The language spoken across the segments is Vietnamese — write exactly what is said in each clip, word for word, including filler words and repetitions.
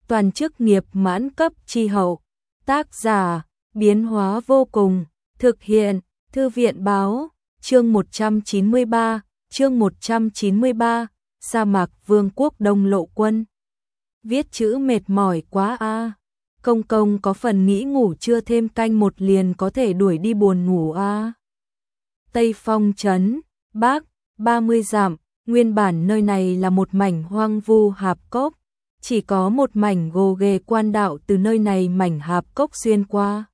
toàn chức nghiệp mãn cấp chi hậu. Tác giả, biến hóa vô cùng, thực hiện, Thư viện báo, chương một trăm chín mươi ba, chương một trăm chín mươi ba, sa mạc vương quốc Đông Lộ Quân. Viết chữ mệt mỏi quá a. À. Công công có phần nghĩ ngủ chưa thêm canh một liền có thể đuổi đi buồn ngủ a. À. Tây Phong trấn, Bắc, ba mươi dặm, nguyên bản nơi này là một mảnh hoang vu hạp cốc, chỉ có một mảnh gồ ghề quan đạo từ nơi này mảnh hạp cốc xuyên qua.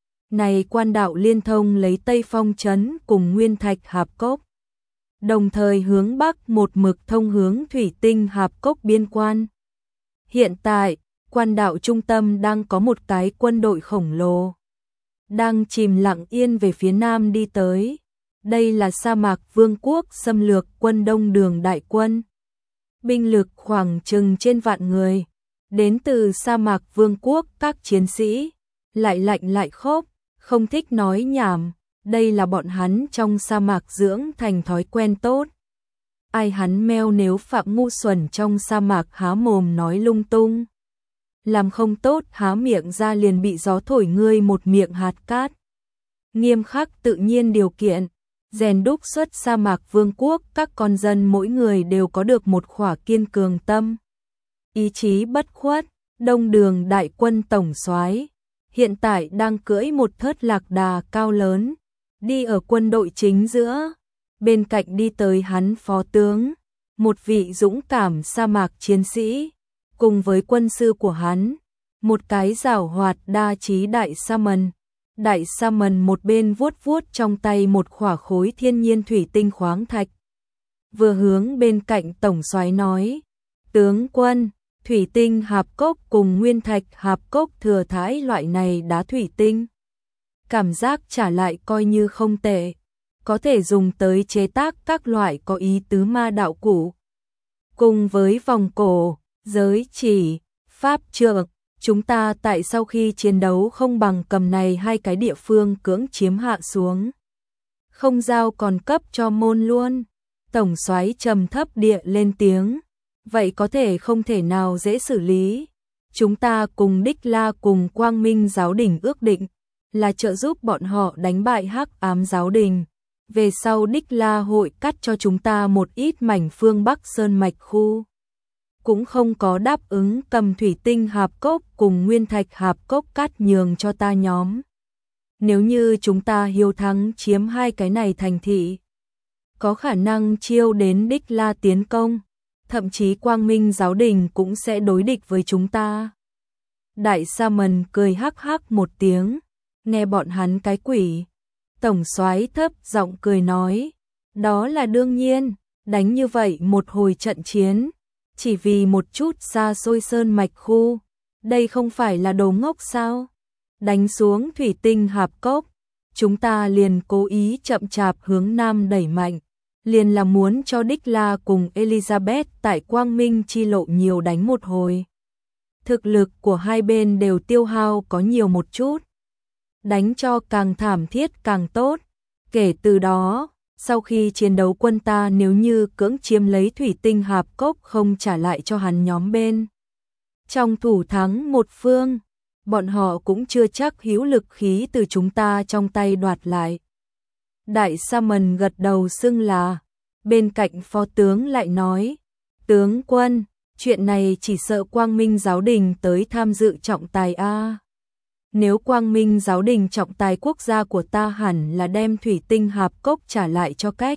Này quan đạo liên thông lấy Tây Phong trấn cùng Nguyên Thạch hạp cốc, đồng thời hướng Bắc một mực thông hướng Thủy Tinh hạp cốc biên quan. Hiện tại, quan đạo trung tâm đang có một cái quân đội khổng lồ, đang chìm lặng yên về phía nam đi tới. Đây là sa mạc vương quốc xâm lược quân Đông Đường đại quân. Binh lực khoảng chừng trên vạn người, đến từ sa mạc vương quốc các chiến sĩ, lại lạnh lại khốc, không thích nói nhảm, đây là bọn hắn trong sa mạc dưỡng thành thói quen tốt. Ai hắn meo nếu phạm ngu xuẩn trong sa mạc há mồm nói lung tung, làm không tốt há miệng ra liền bị gió thổi ngươi một miệng hạt cát. Nghiêm khắc tự nhiên điều kiện, rèn đúc xuất sa mạc vương quốc các con dân mỗi người đều có được một khỏa kiên cường tâm, ý chí bất khuất. Đông Đường đại quân tổng soái hiện tại đang cưỡi một thớt lạc đà cao lớn, đi ở quân đội chính giữa, bên cạnh đi tới hắn phó tướng, một vị dũng cảm sa mạc chiến sĩ, cùng với quân sư của hắn, một cái giảo hoạt đa trí đại sa mần. Đại sa mần một bên vuốt vuốt trong tay một khỏa khối thiên nhiên thủy tinh khoáng thạch, vừa hướng bên cạnh tổng soái nói: tướng quân, thủy tinh hạp cốc cùng nguyên thạch hạp cốc thừa thãi loại này đá thủy tinh, cảm giác trả lại coi như không tệ, có thể dùng tới chế tác các loại có ý tứ ma đạo cụ, cùng với vòng cổ, giới chỉ, pháp trượng. Chúng ta tại sau khi chiến đấu không bằng cầm này hai cái địa phương cưỡng chiếm hạ xuống, không giao còn cấp cho môn luôn. Tổng soái trầm thấp địa lên tiếng: vậy có thể không thể nào dễ xử lý. Chúng ta cùng Đích La cùng Quang Minh giáo đình ước định là trợ giúp bọn họ đánh bại Hắc Ám giáo đình. Về sau Đích La hội cắt cho chúng ta một ít mảnh phương Bắc Sơn mạch khu, cũng không có đáp ứng cầm thủy tinh hạp cốc cùng nguyên thạch hạp cốc cắt nhường cho ta nhóm. Nếu như chúng ta hiếu thắng chiếm hai cái này thành thị, có khả năng chiêu đến Đích La tiến công, thậm chí Quang Minh giáo đình cũng sẽ đối địch với chúng ta. Đại sa mần cười hắc hắc một tiếng, nghe bọn hắn cái quỷ. Tổng soái thấp giọng cười nói: đó là đương nhiên, đánh như vậy một hồi trận chiến, chỉ vì một chút xa xôi sơn mạch khu, đây không phải là đồ ngốc sao? Đánh xuống thủy tinh hạp cốc, chúng ta liền cố ý chậm chạp hướng nam đẩy mạnh, liền là muốn cho Đích La cùng Elizabeth tại Quang Minh chi lộ nhiều đánh một hồi. Thực lực của hai bên đều tiêu hao có nhiều một chút, đánh cho càng thảm thiết càng tốt. Kể từ đó, sau khi chiến đấu quân ta nếu như cưỡng chiếm lấy thủy tinh hạp cốc không trả lại cho hắn nhóm bên trong thủ thắng một phương, bọn họ cũng chưa chắc hữu lực khí từ chúng ta trong tay đoạt lại. Đại sa mần gật đầu xưng là. Bên cạnh phó tướng lại nói: tướng quân, chuyện này chỉ sợ Quang Minh giáo đình tới tham dự trọng tài a. Nếu Quang Minh giáo đình trọng tài quốc gia của ta hẳn là đem thủy tinh hạp cốc trả lại cho cách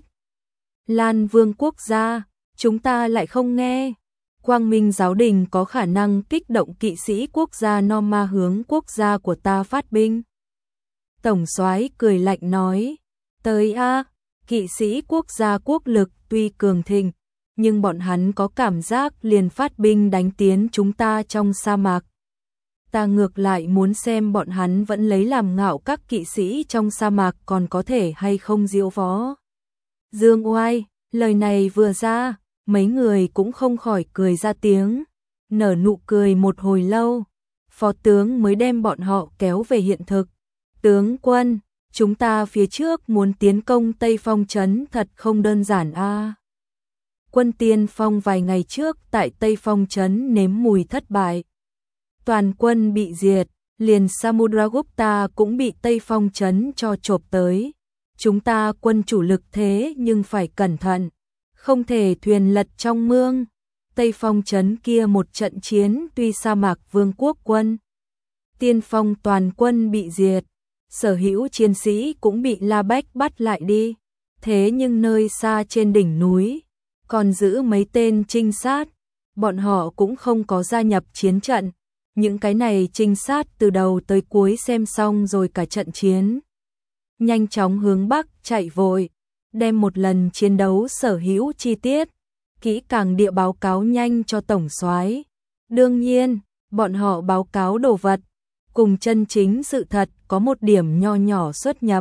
Lan Vương quốc gia, chúng ta lại không nghe. Quang Minh giáo đình có khả năng kích động kỵ sĩ quốc gia Norma hướng quốc gia của ta phát binh. Tổng soái cười lạnh nói: tới a, kỵ sĩ quốc gia quốc lực tuy cường thịnh, nhưng bọn hắn có cảm giác liền phát binh đánh tiến chúng ta trong sa mạc. Ta ngược lại muốn xem bọn hắn vẫn lấy làm ngạo các kỵ sĩ trong sa mạc còn có thể hay không diễu võ. Dương oai, lời này vừa ra, mấy người cũng không khỏi cười ra tiếng, nở nụ cười một hồi lâu, phó tướng mới đem bọn họ kéo về hiện thực. Tướng quân, chúng ta phía trước muốn tiến công Tây Phong trấn thật không đơn giản a. À. Quân tiên phong vài ngày trước tại Tây Phong trấn nếm mùi thất bại, toàn quân bị diệt, liền Samudragupta cũng bị Tây Phong trấn cho chộp tới. Chúng ta quân chủ lực thế nhưng phải cẩn thận, không thể thuyền lật trong mương. Tây Phong trấn kia một trận chiến tuy sa mạc vương quốc quân tiên phong toàn quân bị diệt, sở hữu chiến sĩ cũng bị La Bách bắt lại đi. Thế nhưng nơi xa trên đỉnh núi, còn giữ mấy tên trinh sát, bọn họ cũng không có gia nhập chiến trận. Những cái này trinh sát từ đầu tới cuối xem xong rồi cả trận chiến. Nhanh chóng hướng Bắc chạy vội, đem một lần chiến đấu sở hữu chi tiết, kỹ càng địa báo cáo nhanh cho tổng soái. Đương nhiên, bọn họ báo cáo đồ vật, cùng chân chính sự thật có một điểm nho nhỏ xuất nhập.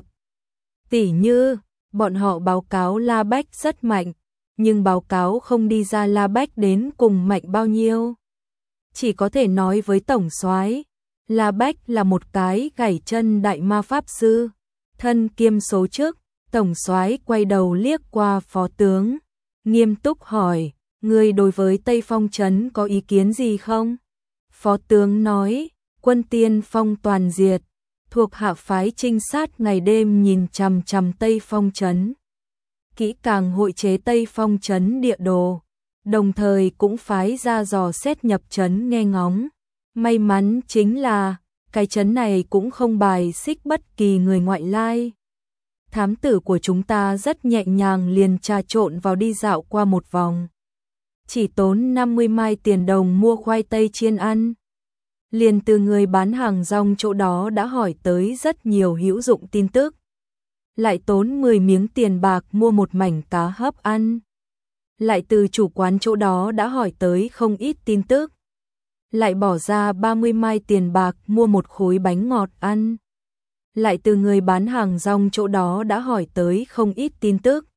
Tỉ như, bọn họ báo cáo La Bách rất mạnh, nhưng báo cáo không đi ra La Bách đến cùng mạnh bao nhiêu. Chỉ có thể nói với tổng soái, La Bách là một cái gảy chân đại ma pháp sư, thân kiêm số chức. Tổng soái quay đầu liếc qua phó tướng, nghiêm túc hỏi, ngươi đối với Tây Phong trấn có ý kiến gì không? Phó tướng nói, quân tiên phong toàn diệt, thuộc hạ phái trinh sát ngày đêm nhìn chằm chằm Tây Phong trấn, kỹ càng hội chế Tây Phong trấn địa đồ, đồng thời cũng phái ra dò xét nhập trấn nghe ngóng. May mắn chính là, cái trấn này cũng không bài xích bất kỳ người ngoại lai. Thám tử của chúng ta rất nhẹ nhàng liền trà trộn vào đi dạo qua một vòng. Chỉ tốn năm mươi mai tiền đồng mua khoai tây chiên ăn. Liền từ người bán hàng rong chỗ đó đã hỏi tới rất nhiều hữu dụng tin tức. Lại tốn mười miếng tiền bạc mua một mảnh cá hấp ăn. Lại từ chủ quán chỗ đó đã hỏi tới không ít tin tức. Lại bỏ ra ba mươi mai tiền bạc mua một khối bánh ngọt ăn. Lại từ người bán hàng rong chỗ đó đã hỏi tới không ít tin tức.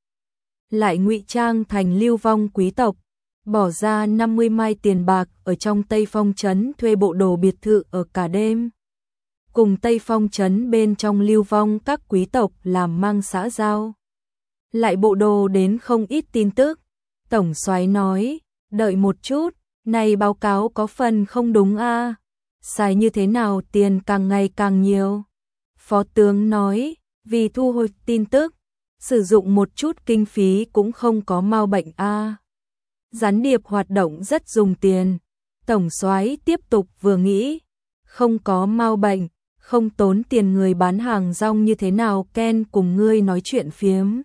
Lại ngụy trang thành lưu vong quý tộc, bỏ ra năm mươi mai tiền bạc ở trong Tây Phong trấn thuê bộ đồ biệt thự ở cả đêm. Cùng Tây Phong trấn bên trong lưu vong các quý tộc làm mang xã giao. Lại bộ đồ đến không ít tin tức. Tổng soái nói, đợi một chút, này báo cáo có phần không đúng a. Xài như thế nào tiền càng ngày càng nhiều. Phó tướng nói, vì thu hồi tin tức, sử dụng một chút kinh phí cũng không có mau bệnh a. Gián điệp hoạt động rất dùng tiền. Tổng soái tiếp tục vừa nghĩ, không có mau bệnh, không tốn tiền người bán hàng rong như thế nào Ken cùng ngươi nói chuyện phiếm.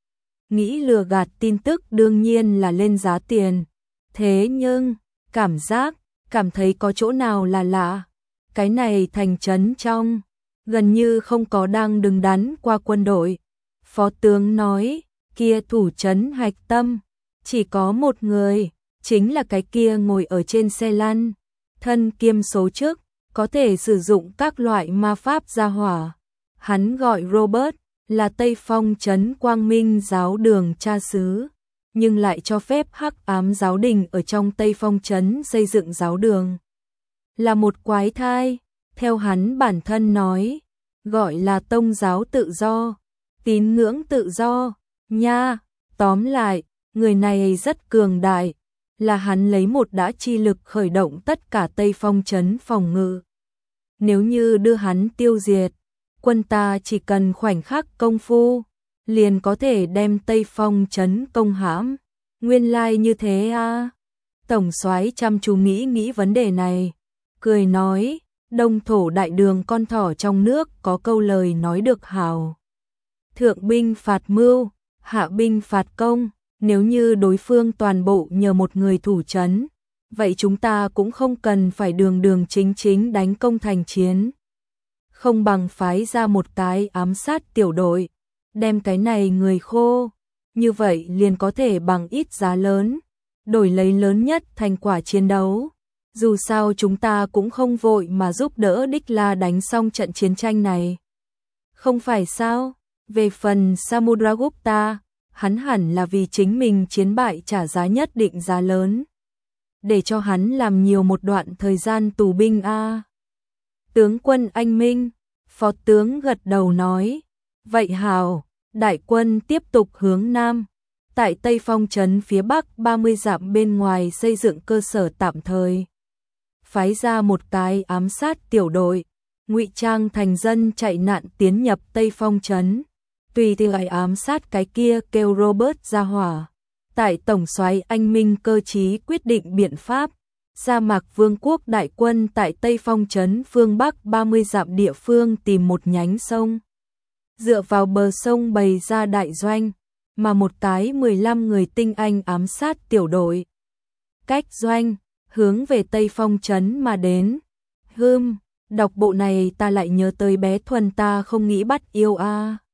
Nghĩ lừa gạt tin tức đương nhiên là lên giá tiền. Thế nhưng, cảm giác, cảm thấy có chỗ nào là lạ. Cái này thành trấn trong, gần như không có đang đứng đắn qua quân đội. Phó tướng nói, kia thủ trấn hạch tâm, chỉ có một người, chính là cái kia ngồi ở trên xe lăn, thân kiêm số chức, có thể sử dụng các loại ma pháp gia hỏa. Hắn gọi Robert, là Tây Phong trấn Quang Minh giáo đường cha xứ, nhưng lại cho phép hắc ám giáo đình ở trong Tây Phong trấn xây dựng giáo đường. Là một quái thai, theo hắn bản thân nói, gọi là tông giáo tự do, tín ngưỡng tự do, nha, tóm lại, người này rất cường đại, là hắn lấy một đã chi lực khởi động tất cả Tây Phong trấn phòng ngự. Nếu như đưa hắn tiêu diệt, quân ta chỉ cần khoảnh khắc công phu, liền có thể đem Tây Phong trấn công hãm. Nguyên lai like như thế a. À. Tổng soái chăm chú nghĩ nghĩ vấn đề này, cười nói, đông thổ đại đường con thỏ trong nước có câu lời nói được hào. Thượng binh phạt mưu, hạ binh phạt công, nếu như đối phương toàn bộ nhờ một người thủ trấn, vậy chúng ta cũng không cần phải đường đường chính chính đánh công thành chiến. Không bằng phái ra một cái ám sát tiểu đội, đem cái này người khô, như vậy liền có thể bằng ít giá lớn, đổi lấy lớn nhất thành quả chiến đấu. Dù sao chúng ta cũng không vội mà giúp đỡ Đích La đánh xong trận chiến tranh này. Không phải sao? Về phần Samudragupta, hắn hẳn là vì chính mình chiến bại trả giá nhất định giá lớn. Để cho hắn làm nhiều một đoạn thời gian tù binh a. Tướng quân anh minh, phó tướng gật đầu nói, vậy hào, đại quân tiếp tục hướng nam, tại Tây Phong trấn phía bắc ba mươi dặm bên ngoài xây dựng cơ sở tạm thời. phái ra một cái ám sát tiểu đội, ngụy trang thành dân chạy nạn tiến nhập Tây Phong trấn, tùy thì lại ám sát cái kia kêu Robert ra hỏa. Tại tổng soái anh minh cơ trí quyết định biện pháp, Sa Mạc Vương quốc đại quân tại Tây Phong trấn phương Bắc ba mươi dặm địa phương tìm một nhánh sông. Dựa vào bờ sông bày ra đại doanh, mà một cái mười lăm người tinh anh ám sát tiểu đội. Cách doanh, hướng về Tây Phong trấn mà đến. Hưm, đọc bộ này ta lại nhớ tới bé Thuần ta không nghĩ bắt yêu a. À.